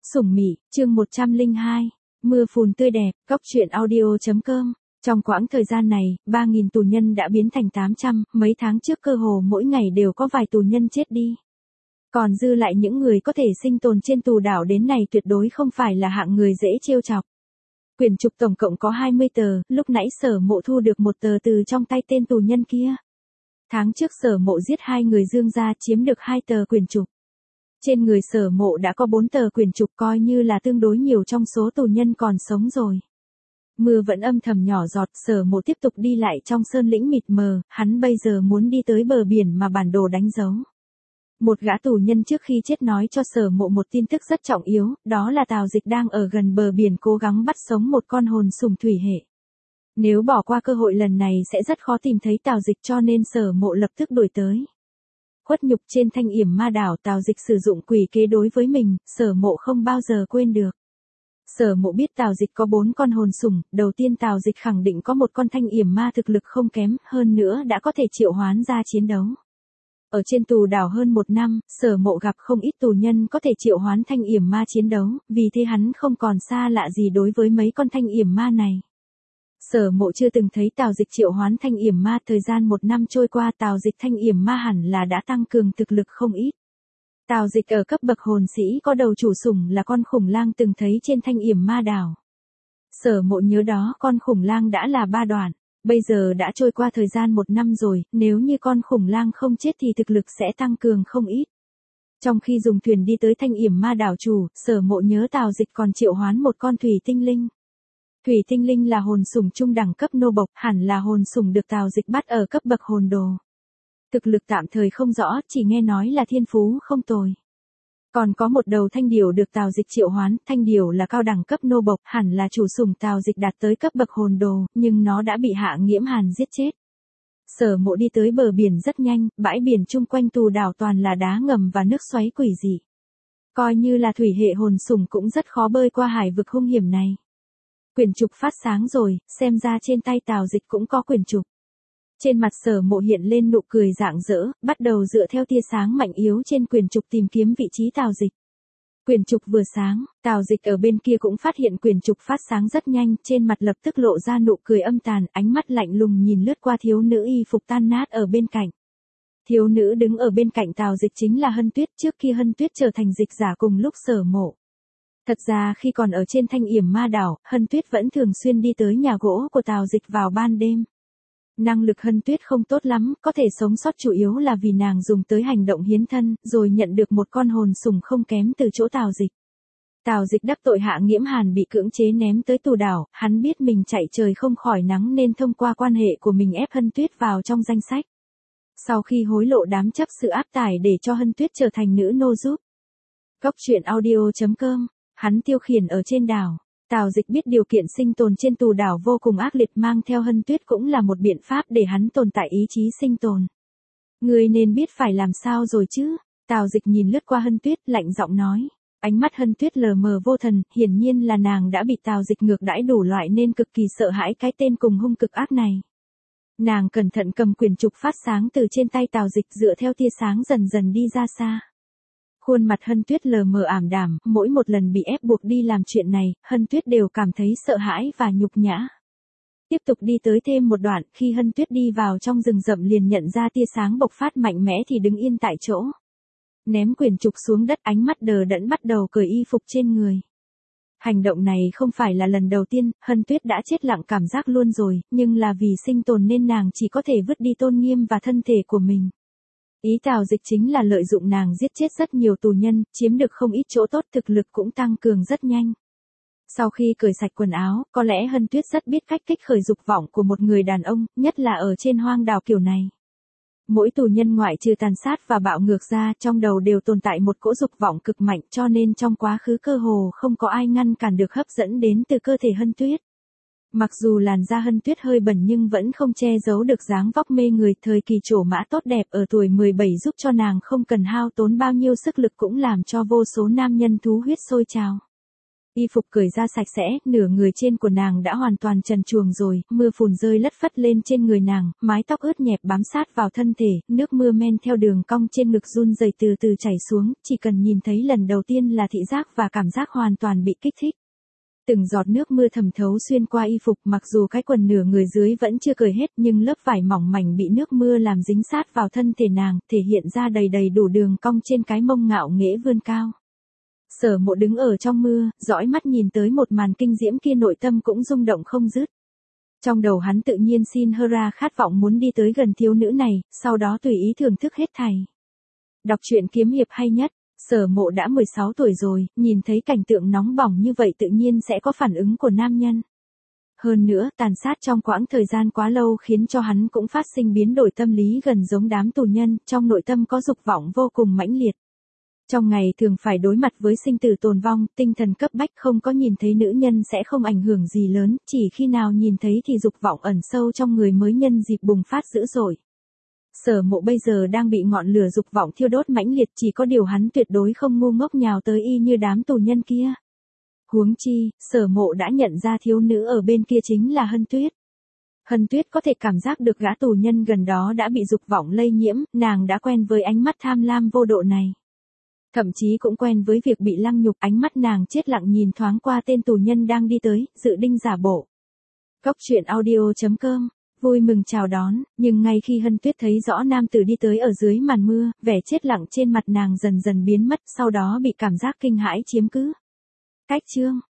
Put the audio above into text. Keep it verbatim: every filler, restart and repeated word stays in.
Sủng Mị, chương một trăm lẻ hai, mưa phùn tươi đẹp, góc truyện audio chấm com. Trong quãng thời gian này, ba nghìn tù nhân đã biến thành tám trăm, mấy tháng trước cơ hồ mỗi ngày đều có vài tù nhân chết đi. Còn dư lại những người có thể sinh tồn trên tù đảo đến này tuyệt đối không phải là hạng người dễ trêu chọc. Quyển trục tổng cộng có hai mươi tờ, lúc nãy Sở Mộ thu được một tờ từ trong tay tên tù nhân kia. Tháng trước Sở Mộ giết hai người Dương gia chiếm được hai tờ quyển trục. Trên người Sở Mộ đã có bốn tờ quyển trục coi như là tương đối nhiều trong số tù nhân còn sống rồi. Mưa vẫn âm thầm nhỏ giọt, Sở Mộ tiếp tục đi lại trong sơn lĩnh mịt mờ, hắn bây giờ muốn đi tới bờ biển mà bản đồ đánh dấu. Một gã tù nhân trước khi chết nói cho Sở Mộ một tin tức rất trọng yếu, đó là Tào Dịch đang ở gần bờ biển cố gắng bắt sống một con hồn sùng thủy hệ. Nếu bỏ qua cơ hội lần này sẽ rất khó tìm thấy Tào Dịch, cho nên Sở Mộ lập tức đuổi tới. Khuất nhục trên Thanh Yểm Ma đảo, Tào Dịch sử dụng quỷ kế đối với mình, Sở Mộ không bao giờ quên được. Sở Mộ biết Tào Dịch có bốn con hồn sủng, đầu tiên Tào Dịch khẳng định có một con Thanh Yểm Ma thực lực không kém, hơn nữa đã có thể triệu hoán ra chiến đấu. Ở trên tù đảo hơn một năm, Sở Mộ gặp không ít tù nhân có thể triệu hoán Thanh Yểm Ma chiến đấu, vì thế hắn không còn xa lạ gì đối với mấy con Thanh Yểm Ma này. Sở Mộ chưa từng thấy Tào Dịch triệu hoán Thanh Yểm Ma, thời gian một năm trôi qua Tào Dịch Thanh Yểm Ma hẳn là đã tăng cường thực lực không ít. Tào Dịch ở cấp bậc hồn sĩ có đầu chủ sủng là con khủng lang từng thấy trên Thanh Yểm Ma đảo. Sở Mộ nhớ đó con khủng lang đã là ba đoạn, bây giờ đã trôi qua thời gian một năm rồi, nếu như con khủng lang không chết thì thực lực sẽ tăng cường không ít. Trong khi dùng thuyền đi tới Thanh Yểm Ma đảo chủ, Sở Mộ nhớ Tào Dịch còn triệu hoán một con thủy tinh linh. Thủy tinh linh là hồn sủng trung đẳng cấp nô bộc, hẳn là hồn sủng được Tào Dịch bắt ở cấp bậc hồn đồ. Thực lực tạm thời không rõ, chỉ nghe nói là thiên phú không tồi. Còn có một đầu thanh điểu được Tào Dịch triệu hoán, thanh điểu là cao đẳng cấp nô bộc, hẳn là chủ sủng Tào Dịch đạt tới cấp bậc hồn đồ, nhưng nó đã bị Hạ Nghiễm Hàn giết chết. Sở Mộ đi tới bờ biển rất nhanh, bãi biển chung quanh tù đảo toàn là đá ngầm và nước xoáy quỷ dị. Coi như là thủy hệ hồn sủng cũng rất khó bơi qua hải vực hung hiểm này. Quyển trục phát sáng rồi, xem ra trên tay Tào Dịch cũng có quyển trục. Trên mặt Sở Mộ hiện lên nụ cười rạng rỡ, bắt đầu dựa theo tia sáng mạnh yếu trên quyển trục tìm kiếm vị trí Tào Dịch. Quyển trục vừa sáng, Tào Dịch ở bên kia cũng phát hiện quyển trục phát sáng rất nhanh, trên mặt lập tức lộ ra nụ cười âm tàn, ánh mắt lạnh lùng nhìn lướt qua thiếu nữ y phục tan nát ở bên cạnh. Thiếu nữ đứng ở bên cạnh Tào Dịch chính là Hân Tuyết, trước khi Hân Tuyết trở thành dịch giả cùng lúc Sở Mộ. Thật ra khi còn ở trên Thanh Yểm Ma đảo, Hân Tuyết vẫn thường xuyên đi tới nhà gỗ của Tào Dịch vào ban đêm. Năng lực Hân Tuyết không tốt lắm, có thể sống sót chủ yếu là vì nàng dùng tới hành động hiến thân, rồi nhận được một con hồn sủng không kém từ chỗ Tào Dịch. Tào Dịch đắc tội Hạ Nghiễm Hàn bị cưỡng chế ném tới tù đảo, hắn biết mình chạy trời không khỏi nắng nên thông qua quan hệ của mình ép Hân Tuyết vào trong danh sách. Sau khi hối lộ đám chấp sự áp tải để cho Hân Tuyết trở thành nữ nô giúp. Góc truyện audio chấm com. Hắn tiêu khiển ở trên đảo. Tào Dịch biết điều kiện sinh tồn trên tù đảo vô cùng ác liệt, mang theo Hân Tuyết cũng là một biện pháp để hắn tồn tại ý chí sinh tồn. Ngươi nên biết phải làm sao rồi chứ? Tào Dịch nhìn lướt qua Hân Tuyết, lạnh giọng nói. Ánh mắt Hân Tuyết lờ mờ vô thần, hiển nhiên là nàng đã bị Tào Dịch ngược đãi đủ loại nên cực kỳ sợ hãi cái tên cùng hung cực ác này. Nàng cẩn thận cầm quyển trục phát sáng từ trên tay Tào Dịch, dựa theo tia sáng dần dần đi ra xa. Khuôn mặt Hân Tuyết lờ mờ ảm đạm, mỗi một lần bị ép buộc đi làm chuyện này, Hân Tuyết đều cảm thấy sợ hãi và nhục nhã. Tiếp tục đi tới thêm một đoạn, khi Hân Tuyết đi vào trong rừng rậm liền nhận ra tia sáng bộc phát mạnh mẽ thì đứng yên tại chỗ. Ném quyển trục xuống đất, ánh mắt đờ đẫn bắt đầu cởi y phục trên người. Hành động này không phải là lần đầu tiên, Hân Tuyết đã chết lặng cảm giác luôn rồi, nhưng là vì sinh tồn nên nàng chỉ có thể vứt đi tôn nghiêm và thân thể của mình. Ý Tào Dịch chính là lợi dụng nàng giết chết rất nhiều tù nhân, chiếm được không ít chỗ tốt, thực lực cũng tăng cường rất nhanh. Sau khi cởi sạch quần áo, có lẽ Hân Tuyết rất biết cách kích khởi dục vọng của một người đàn ông, nhất là ở trên hoang đảo kiểu này. Mỗi tù nhân ngoại trừ tàn sát và bạo ngược ra, trong đầu đều tồn tại một cỗ dục vọng cực mạnh, cho nên trong quá khứ cơ hồ không có ai ngăn cản được hấp dẫn đến từ cơ thể Hân Tuyết. Mặc dù làn da Hân Tuyết hơi bẩn nhưng vẫn không che giấu được dáng vóc mê người, thời kỳ trổ mã tốt đẹp ở tuổi mười bảy giúp cho nàng không cần hao tốn bao nhiêu sức lực cũng làm cho vô số nam nhân thú huyết sôi trào. Y phục cởi ra sạch sẽ, nửa người trên của nàng đã hoàn toàn trần truồng rồi, mưa phùn rơi lất phất lên trên người nàng, mái tóc ướt nhẹp bám sát vào thân thể, nước mưa men theo đường cong trên ngực run rẩy từ từ chảy xuống, chỉ cần nhìn thấy lần đầu tiên là thị giác và cảm giác hoàn toàn bị kích thích. Từng giọt nước mưa thẩm thấu xuyên qua y phục, mặc dù cái quần nửa người dưới vẫn chưa cởi hết nhưng lớp vải mỏng mảnh bị nước mưa làm dính sát vào thân thể nàng, thể hiện ra đầy đầy đủ đường cong trên cái mông ngạo nghễ vươn cao. Sở Mộ đứng ở trong mưa, dõi mắt nhìn tới một màn kinh diễm kia, nội tâm cũng rung động không dứt. Trong đầu hắn tự nhiên xin Hera khát vọng muốn đi tới gần thiếu nữ này, sau đó tùy ý thưởng thức hết thảy. Đọc truyện kiếm hiệp hay nhất, Sở Mộ đã mười sáu tuổi rồi, nhìn thấy cảnh tượng nóng bỏng như vậy tự nhiên sẽ có phản ứng của nam nhân. Hơn nữa, tàn sát trong quãng thời gian quá lâu khiến cho hắn cũng phát sinh biến đổi tâm lý gần giống đám tù nhân, trong nội tâm có dục vọng vô cùng mãnh liệt. Trong ngày thường phải đối mặt với sinh tử tồn vong, tinh thần cấp bách, không có nhìn thấy nữ nhân sẽ không ảnh hưởng gì lớn, chỉ khi nào nhìn thấy thì dục vọng ẩn sâu trong người mới nhân dịp bùng phát dữ dội. Sở Mộ bây giờ đang bị ngọn lửa dục vọng thiêu đốt mãnh liệt, chỉ có điều hắn tuyệt đối không ngu ngốc nhào tới y như đám tù nhân kia. Huống chi, Sở Mộ đã nhận ra thiếu nữ ở bên kia chính là Hân Tuyết. Hân Tuyết có thể cảm giác được gã tù nhân gần đó đã bị dục vọng lây nhiễm, nàng đã quen với ánh mắt tham lam vô độ này. Thậm chí cũng quen với việc bị lăng nhục, ánh mắt nàng chết lặng nhìn thoáng qua tên tù nhân đang đi tới, dự định giả bộ. Cốc truyện audio chấm com, vui mừng chào đón, nhưng ngay khi Hân Tuyết thấy rõ nam tử đi tới ở dưới màn mưa, vẻ chết lặng trên mặt nàng dần dần biến mất, sau đó bị cảm giác kinh hãi chiếm cứ. Cách chương